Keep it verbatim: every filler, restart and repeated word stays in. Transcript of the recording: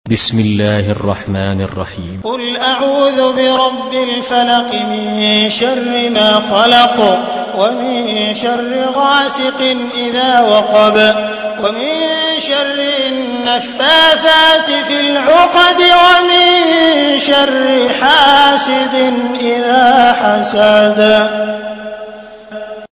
بسم الله الرحمن الرحيم. قل أعوذ برب الفلق من شر ما خلق ومن شر غاسق إذا وقب ومن شر النفاثات في العقد ومن شر حاسد إذا حسد.